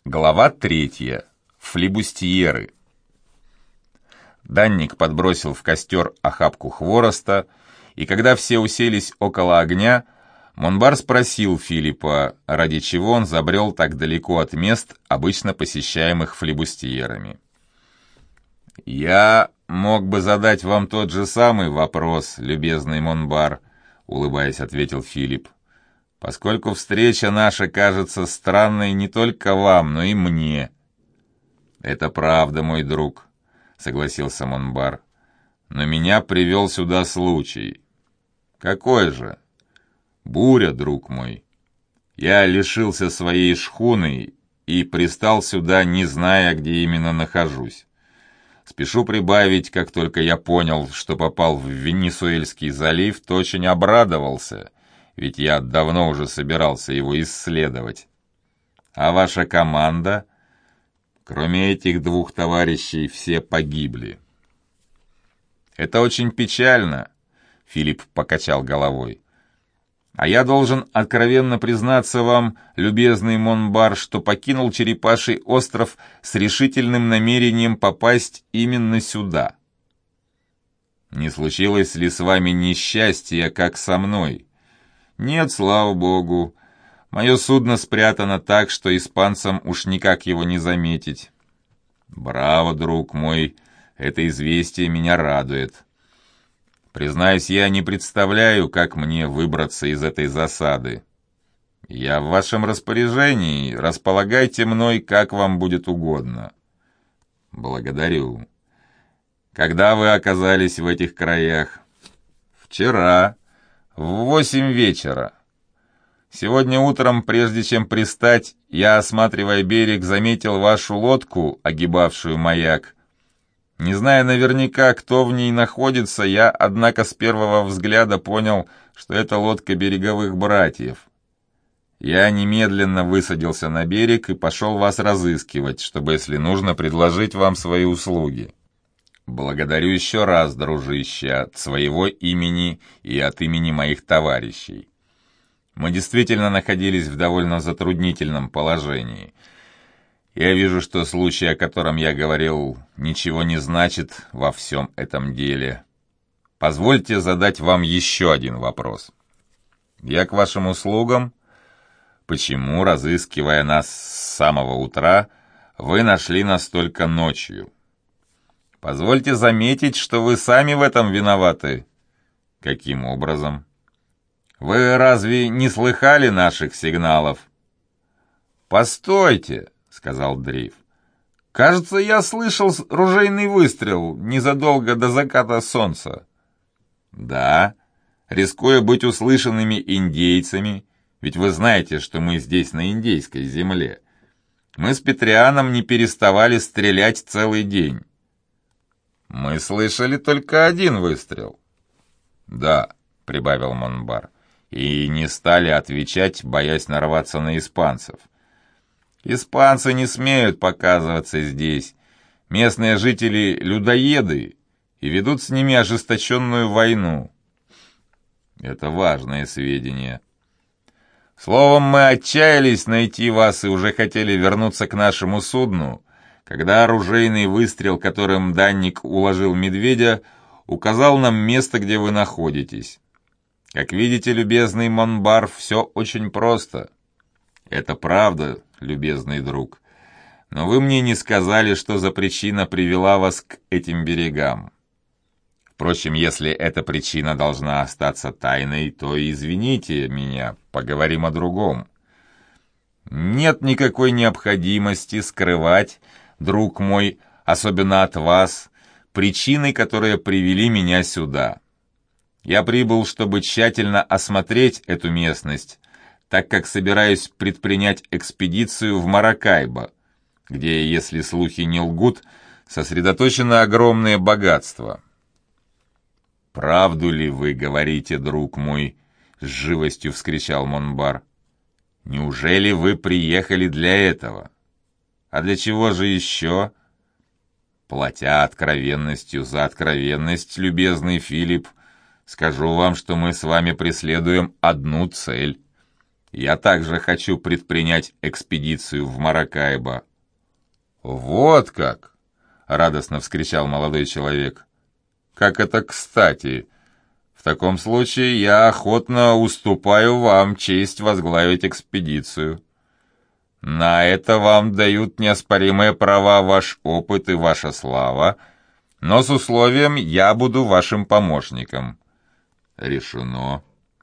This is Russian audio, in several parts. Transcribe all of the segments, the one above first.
Глава 3. Флибустьеры. Данник подбросил в костер охапку хвороста, и когда все уселись около огня, Монбар спросил Филиппа, ради чего он забрел так далеко от мест, обычно посещаемых флибустьерами. «Я мог бы задать вам тот же самый вопрос, любезный Монбар», — улыбаясь, ответил Филипп. «Поскольку встреча наша кажется странной не только вам, но и мне». «Это правда, мой друг», — согласился Монбар. «Но меня привел сюда случай». «Какой же?» «Буря, друг мой. Я лишился своей шхуны и пристал сюда, не зная, где именно нахожусь. Спешу прибавить, как только я понял, что попал в Венесуэльский залив, то очень обрадовался, ведь я давно уже собирался его исследовать. А ваша команда? Кроме этих двух товарищей, все погибли». «Это очень печально», — Филипп покачал головой. «А я должен откровенно признаться вам, любезный Монбар, что покинул Черепаший остров с решительным намерением попасть именно сюда. Не случилось ли с вами несчастья, как со мной?» «Нет, слава богу. Мое судно спрятано так, что испанцам уж никак его не заметить». «Браво, друг мой, это известие меня радует. Признаюсь, я не представляю, как мне выбраться из этой засады. Я в вашем распоряжении, располагайте мной, как вам будет угодно». «Благодарю. Когда вы оказались в этих краях?» «Вчера, в 8 вечера. Сегодня утром, прежде чем пристать, я, осматривая берег, заметил вашу лодку, огибавшую маяк. Не зная наверняка, кто в ней находится, я, однако, с первого взгляда понял, что это лодка береговых братьев. Я немедленно высадился на берег и пошел вас разыскивать, чтобы, если нужно, предложить вам свои услуги. Благодарю еще раз, дружище, от своего имени и от имени моих товарищей. Мы действительно находились в довольно затруднительном положении. Я вижу, что случай, о котором я говорил, ничего не значит во всем этом деле. Позвольте задать вам еще один вопрос. Я к вашим услугам. Почему, разыскивая нас с самого утра, вы нашли нас только ночью? Позвольте заметить, что вы сами в этом виноваты. Каким образом? Вы разве не слыхали наших сигналов? «Постойте», — сказал Дрейв. «Кажется, я слышал ружейный выстрел незадолго до заката солнца». «Да, рискуя быть услышанными индейцами, ведь вы знаете, что мы здесь на индейской земле, мы с Петрианом не переставали стрелять целый день». «Мы слышали только один выстрел». «Да», — прибавил Монбар, — «и не стали отвечать, боясь нарваться на испанцев». «Испанцы не смеют показываться здесь. Местные жители — людоеды и ведут с ними ожесточенную войну». «Это важное сведение». «Словом, мы отчаялись найти вас и уже хотели вернуться к нашему судну, когда оружейный выстрел, которым Данник уложил медведя, указал нам место, где вы находитесь. Как видите, любезный Монбар, все очень просто». «Это правда, любезный друг. Но вы мне не сказали, что за причина привела вас к этим берегам. Впрочем, если эта причина должна остаться тайной, то извините меня, поговорим о другом. Нет никакой необходимости скрывать, друг мой, особенно от вас, причины, которые привели меня сюда. Я прибыл, чтобы тщательно осмотреть эту местность, так как собираюсь предпринять экспедицию в Маракайбо, где, если слухи не лгут, сосредоточено огромное богатство». «Правду ли вы говорите, друг мой?» — с живостью вскричал Монбар. «Неужели вы приехали для этого? А для чего же еще?» «Платя откровенностью за откровенность, любезный Филипп, скажу вам, что мы с вами преследуем одну цель. Я также хочу предпринять экспедицию в Маракайбо». «Вот как!» — радостно вскричал молодой человек. «Как это кстати! В таком случае я охотно уступаю вам честь возглавить экспедицию. На это вам дают неоспоримые права ваш опыт и ваша слава, но с условием я буду вашим помощником». «Решено».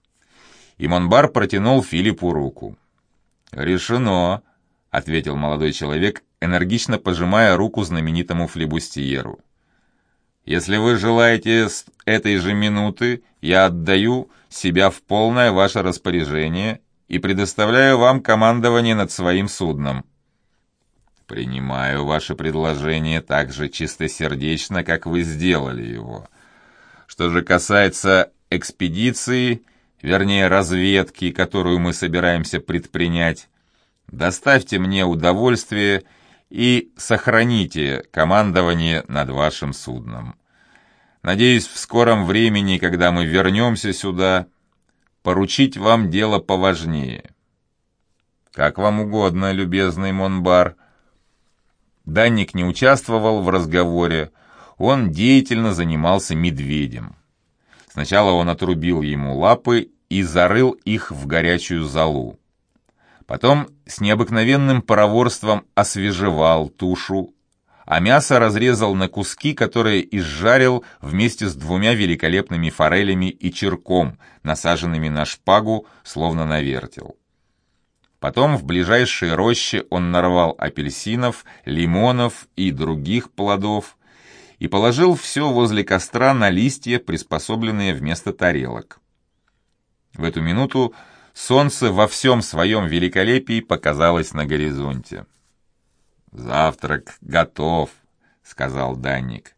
И Монбар протянул Филиппу руку. «Решено», — ответил молодой человек, энергично пожимая руку знаменитому флибустьеру. «Если вы желаете с этой же минуты, я отдаю себя в полное ваше распоряжение и предоставляю вам командование над своим судном». «Принимаю ваше предложение так же чистосердечно, как вы сделали его. Что же касается экспедиции, вернее разведки, которую мы собираемся предпринять, доставьте мне удовольствие и сохраните командование над вашим судном. Надеюсь, в скором времени, когда мы вернемся сюда, поручить вам дело поважнее». «Как вам угодно, любезный Монбар». Данник не участвовал в разговоре, он деятельно занимался медведем. Сначала он отрубил ему лапы и зарыл их в горячую золу. Потом с необыкновенным проворством освежевал тушу, а мясо разрезал на куски, которые изжарил вместе с 2 великолепными форелями и черком, насаженными на шпагу, словно на вертел. Потом в ближайшей роще он нарвал апельсинов, лимонов и других плодов и положил все возле костра на листья, приспособленные вместо тарелок. В эту минуту солнце во всем своем великолепии показалось на горизонте. «Завтрак готов», — сказал Данник.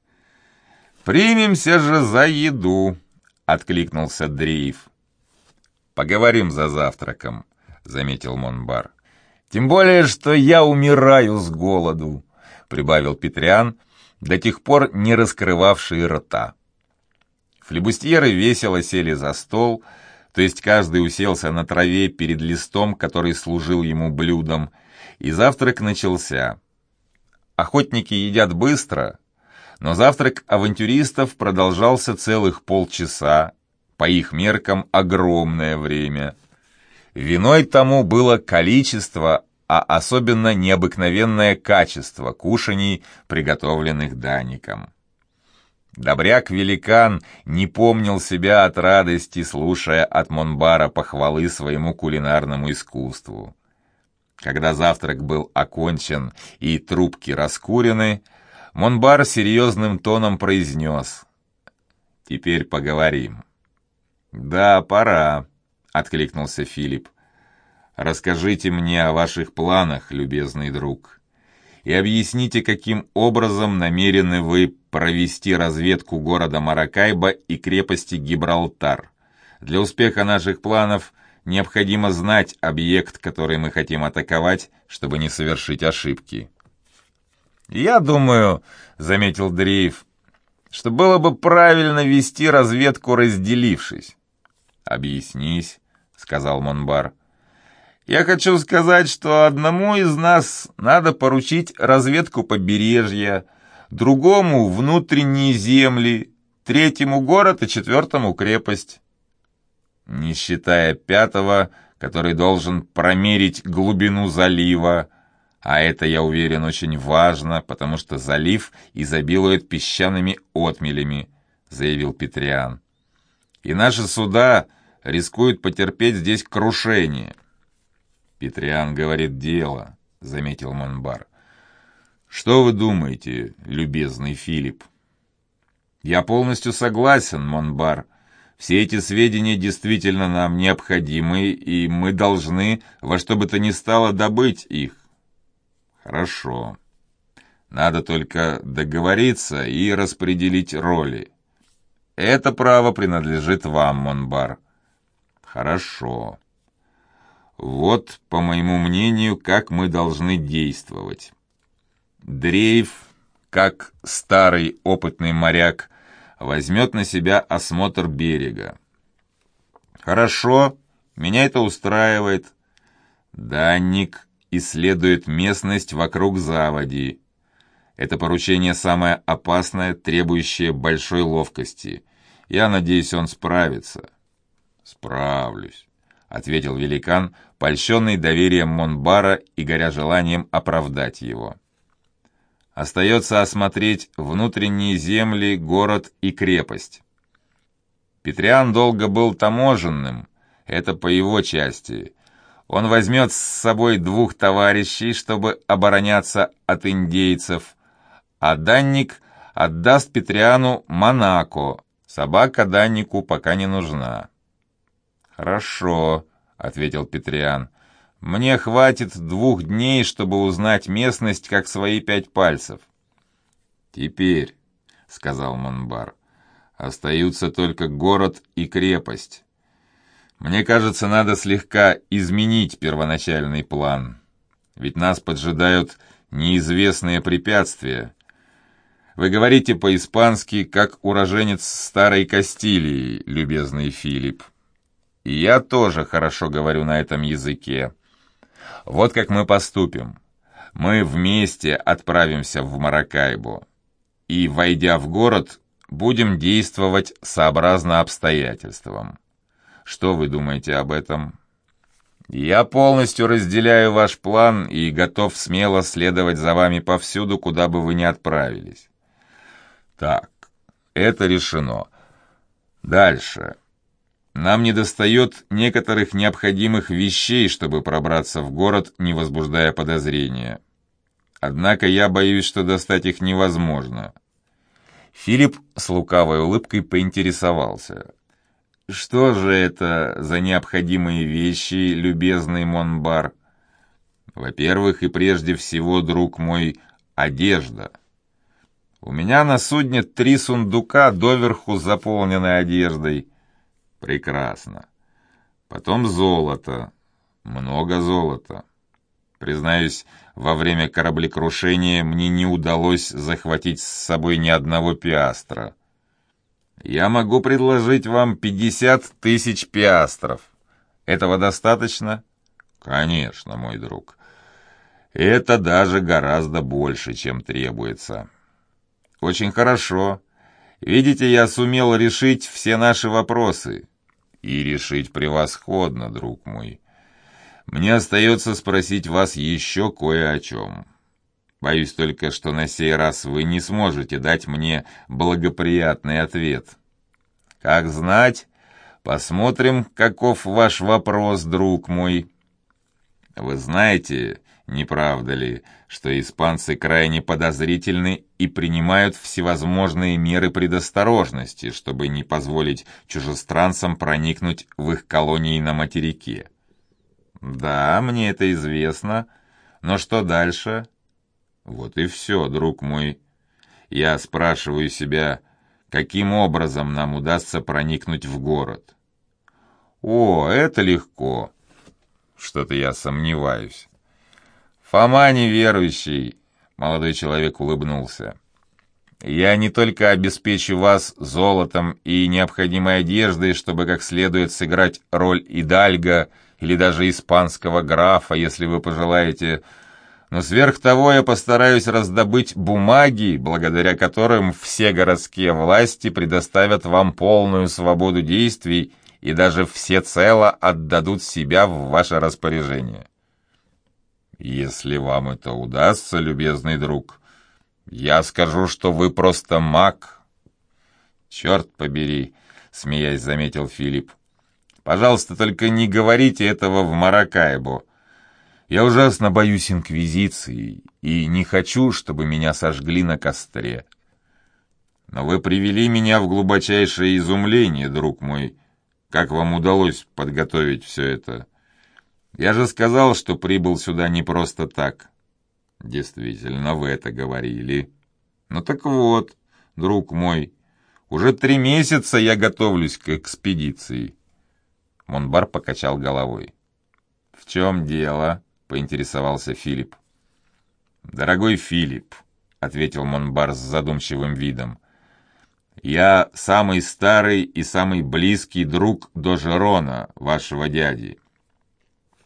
«Примемся же за еду», — откликнулся Дрейф. «Поговорим за завтраком», — заметил Монбар. «Тем более, что я умираю с голоду», — прибавил Петриан, до тех пор не раскрывавший рта. Флибустьеры весело сели за стол, то есть каждый уселся на траве перед листом, который служил ему блюдом, и завтрак начался. Охотники едят быстро, но завтрак авантюристов продолжался целых полчаса, по их меркам огромное время. Виной тому было количество, а особенно необыкновенное качество кушаний, приготовленных Данником. Добряк-великан не помнил себя от радости, слушая от Монбара похвалы своему кулинарному искусству. Когда завтрак был окончен и трубки раскурены, Монбар серьезным тоном произнес: «Теперь поговорим». «Да, пора», — откликнулся Филипп. «Расскажите мне о ваших планах, любезный друг, и объясните, каким образом намерены вы провести разведку города Маракайбо и крепости Гибралтар. Для успеха наших планов необходимо знать объект, который мы хотим атаковать, чтобы не совершить ошибки». «Я думаю, — заметил Дрейф, — что было бы правильно вести разведку, разделившись». «Объяснись», — сказал Монбар. «Я хочу сказать, что одному из нас надо поручить разведку побережья, другому — внутренние земли, третьему — город и 4-му — крепость». «Не считая 5-го, который должен промерить глубину залива, а это, я уверен, очень важно, потому что залив изобилует песчаными отмелями», — заявил Петриан. «И наши суда рискуют потерпеть здесь крушение». «Петриан говорит дело», — заметил Монбар. «Что вы думаете, любезный Филипп?» «Я полностью согласен, Монбар. Все эти сведения действительно нам необходимы, и мы должны во что бы то ни стало добыть их». «Хорошо. Надо только договориться и распределить роли. Это право принадлежит вам, Монбар». «Хорошо. Вот, по моему мнению, как мы должны действовать. Дрейф, как старый опытный моряк, возьмет на себя осмотр берега». «Хорошо, меня это устраивает», Данник исследует местность вокруг заводи. Это поручение самое опасное, требующее большой ловкости. Я надеюсь, он справится». «Справлюсь», — ответил великан, польщенный доверием Монбара и горя желанием оправдать его. «Остается осмотреть внутренние земли, город и крепость. Петриан долго был таможенным, это по его части. Он возьмет с собой 2 товарищей, чтобы обороняться от индейцев, а Данник отдаст Петриану Монако. Собака Даннику пока не нужна». «Хорошо», — ответил Петриан. «Мне хватит 2 дней, чтобы узнать местность, как свои 5 пальцев». «Теперь», — сказал Монбар, — «остаются только город и крепость. Мне кажется, надо слегка изменить первоначальный план, ведь нас поджидают неизвестные препятствия. Вы говорите по-испански, как уроженец Старой Кастилии, любезный Филипп. И я тоже хорошо говорю на этом языке. Вот как мы поступим. Мы вместе отправимся в Маракайбо и, войдя в город, будем действовать сообразно обстоятельствам. Что вы думаете об этом? Я полностью разделяю ваш план и готов смело следовать за вами повсюду, куда бы вы ни отправились. Так, это решено. Дальше. Нам недостает некоторых необходимых вещей, чтобы пробраться в город, не возбуждая подозрения. Однако я боюсь, что достать их невозможно». Филипп с лукавой улыбкой поинтересовался: «Что же это за необходимые вещи, любезный Монбар?» «Во-первых и прежде всего, друг мой, одежда. У меня на судне 3 сундука, доверху заполнены одеждой». «Прекрасно. Потом золото. Много золота. Признаюсь, во время кораблекрушения мне не удалось захватить с собой ни одного пиастра. Я могу предложить вам 50 000 пиастров. Этого достаточно?» «Конечно, мой друг. Это даже гораздо больше, чем требуется». «Очень хорошо. Видите, я сумел решить все наши вопросы. И решить превосходно, друг мой. Мне остается спросить вас еще кое о чем. Боюсь только, что на сей раз вы не сможете дать мне благоприятный ответ. Как знать, посмотрим, каков ваш вопрос, друг мой. Вы знаете, не правда ли, что испанцы крайне подозрительны и принимают всевозможные меры предосторожности, чтобы не позволить чужестранцам проникнуть в их колонии на материке?» «Да, мне это известно. Но что дальше?» «Вот и все, друг мой. Я спрашиваю себя, каким образом нам удастся проникнуть в город?» «О, это легко. Что-то я сомневаюсь». «Фома неверующий», — молодой человек улыбнулся. «Я не только обеспечу вас золотом и необходимой одеждой, чтобы как следует сыграть роль идальго или даже испанского графа, если вы пожелаете, но сверх того я постараюсь раздобыть бумаги, благодаря которым все городские власти предоставят вам полную свободу действий и даже всецело отдадут себя в ваше распоряжение». «Если вам это удастся, любезный друг, я скажу, что вы просто маг». «Черт побери», — смеясь заметил Филипп. «Пожалуйста, только не говорите этого в Маракайбо. Я ужасно боюсь инквизиции и не хочу, чтобы меня сожгли на костре. Но вы привели меня в глубочайшее изумление, друг мой. Как вам удалось подготовить все это? Я же сказал, что прибыл сюда не просто так». «Действительно, вы это говорили». «Ну так вот, друг мой, уже 3 месяца я готовлюсь к экспедиции». Монбар покачал головой. «В чем дело?» — поинтересовался Филипп. «Дорогой Филипп», — ответил Монбар с задумчивым видом, — «я самый старый и самый близкий друг Дожерона, вашего дяди.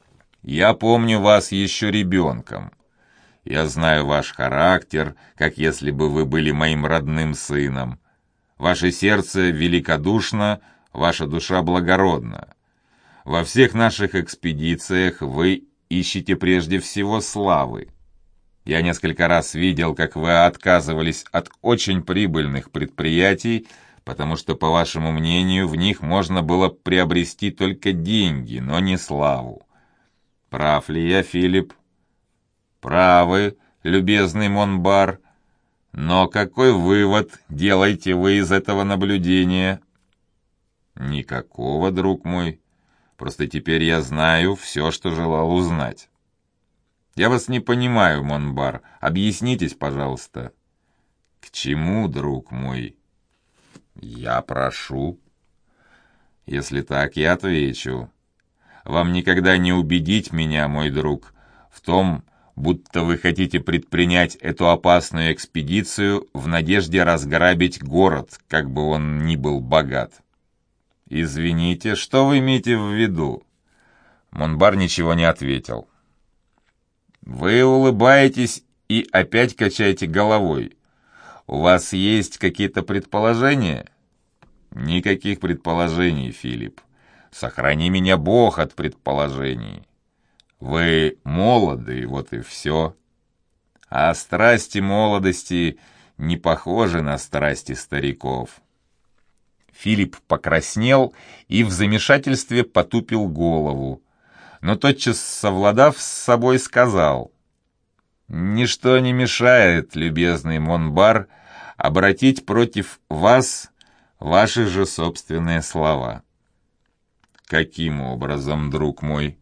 Я помню вас еще ребенком. Я знаю ваш характер, как если бы вы были моим родным сыном. Ваше сердце великодушно, ваша душа благородна. Во всех наших экспедициях вы ищете прежде всего славы. Я несколько раз видел, как вы отказывались от очень прибыльных предприятий, потому что, по вашему мнению, в них можно было приобрести только деньги, но не славу. Прав ли я, Филипп? Правы, любезный Монбар. Но какой вывод делаете вы из этого наблюдения? Никакого, друг мой. Просто теперь я знаю все, что желал узнать. Я вас не понимаю, Монбар. Объяснитесь, пожалуйста. К чему, друг мой? Я прошу. Если так, я отвечу. Вам никогда не убедить меня, мой друг, в том, будто вы хотите предпринять эту опасную экспедицию в надежде разграбить город, как бы он ни был богат. Извините, что вы имеете в виду? Монбар ничего не ответил. Вы улыбаетесь и опять качаете головой. У вас есть какие-то предположения? Никаких предположений, Филипп. Сохрани меня Бог от предположений. Вы молоды, вот и все. А страсти молодости не похожи на страсти стариков. Филипп покраснел и в замешательстве потупил голову, но тотчас, совладав с собой, сказал: «Ничто не мешает, любезный Монбар, обратить против вас ваши же собственные слова». «Каким образом, друг мой?»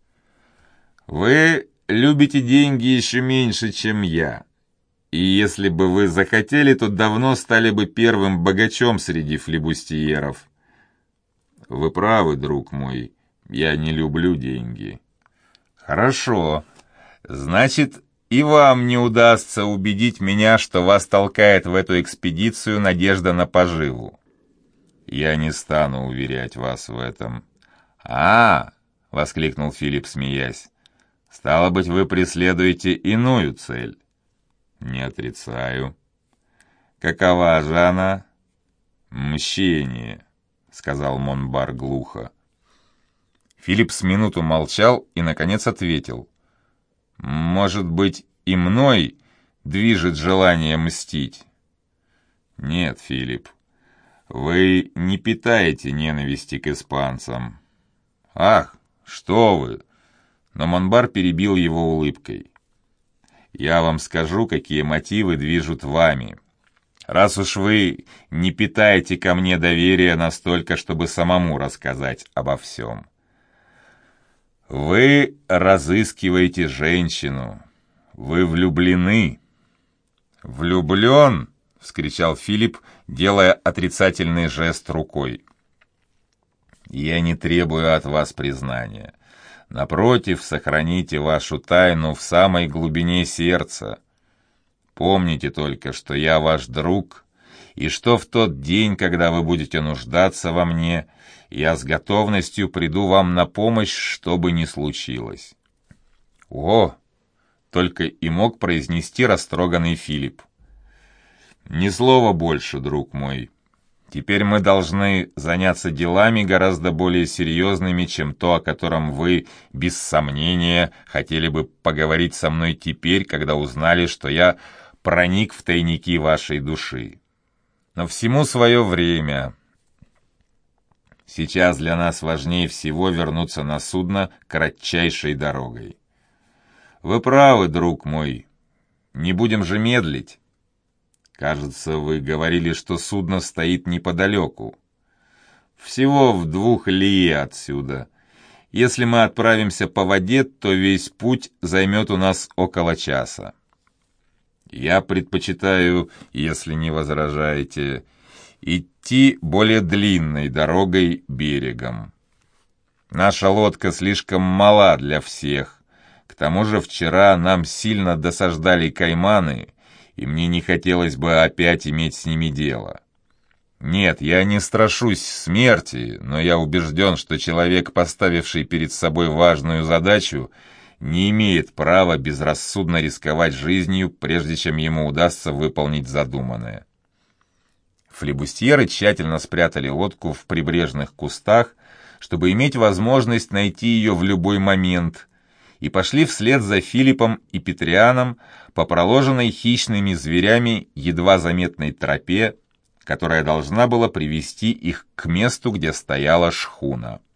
«Вы любите деньги еще меньше, чем я, и если бы вы захотели, то давно стали бы первым богачом среди флибустьеров». «Вы правы, друг мой, я не люблю деньги». «Хорошо, значит, и вам не удастся убедить меня, что вас толкает в эту экспедицию надежда на поживу». «Я не стану уверять вас в этом». «А-а!» — воскликнул Филипп, смеясь. «Стало быть, вы преследуете иную цель». «Не отрицаю». «Какова же она?» «Мщение», — сказал Монбар глухо. Филипп с минуту молчал и, наконец, ответил: «Может быть, и мной движет желание мстить?» «Нет, Филипп, вы не питаете ненависти к испанцам». «Ах, что вы!» Но Монбар перебил его улыбкой. «Я вам скажу, какие мотивы движут вами. Раз уж вы не питаете ко мне доверия настолько, чтобы самому рассказать обо всем. Вы разыскиваете женщину. Вы влюблены». «Влюблен?» — вскричал Филипп, делая отрицательный жест рукой. «Я не требую от вас признания. Напротив, сохраните вашу тайну в самой глубине сердца. Помните только, что я ваш друг, и что в тот день, когда вы будете нуждаться во мне, я с готовностью приду вам на помощь, что бы ни случилось». «О!» — только и мог произнести растроганный Филипп. «Ни слова больше, друг мой. Теперь мы должны заняться делами гораздо более серьезными, чем то, о котором вы, без сомнения, хотели бы поговорить со мной теперь, когда узнали, что я проник в тайники вашей души. Но всему свое время. Сейчас для нас важнее всего вернуться на судно кратчайшей дорогой. Вы правы, друг мой. Не будем же медлить. Кажется, вы говорили, что судно стоит неподалеку. Всего в 2 лие отсюда. Если мы отправимся по воде, то весь путь займет у нас около часа. Я предпочитаю, если не возражаете, идти более длинной дорогой берегом. Наша лодка слишком мала для всех. К тому же вчера нам сильно досаждали кайманы, и мне не хотелось бы опять иметь с ними дело. Нет, я не страшусь смерти, но я убежден, что человек, поставивший перед собой важную задачу, не имеет права безрассудно рисковать жизнью, прежде чем ему удастся выполнить задуманное. Флебустьеры тщательно спрятали лодку в прибрежных кустах, чтобы иметь возможность найти ее в любой момент, и пошли вслед за Филиппом и Петрианом по проложенной хищными зверями едва заметной тропе, которая должна была привести их к месту, где стояла шхуна.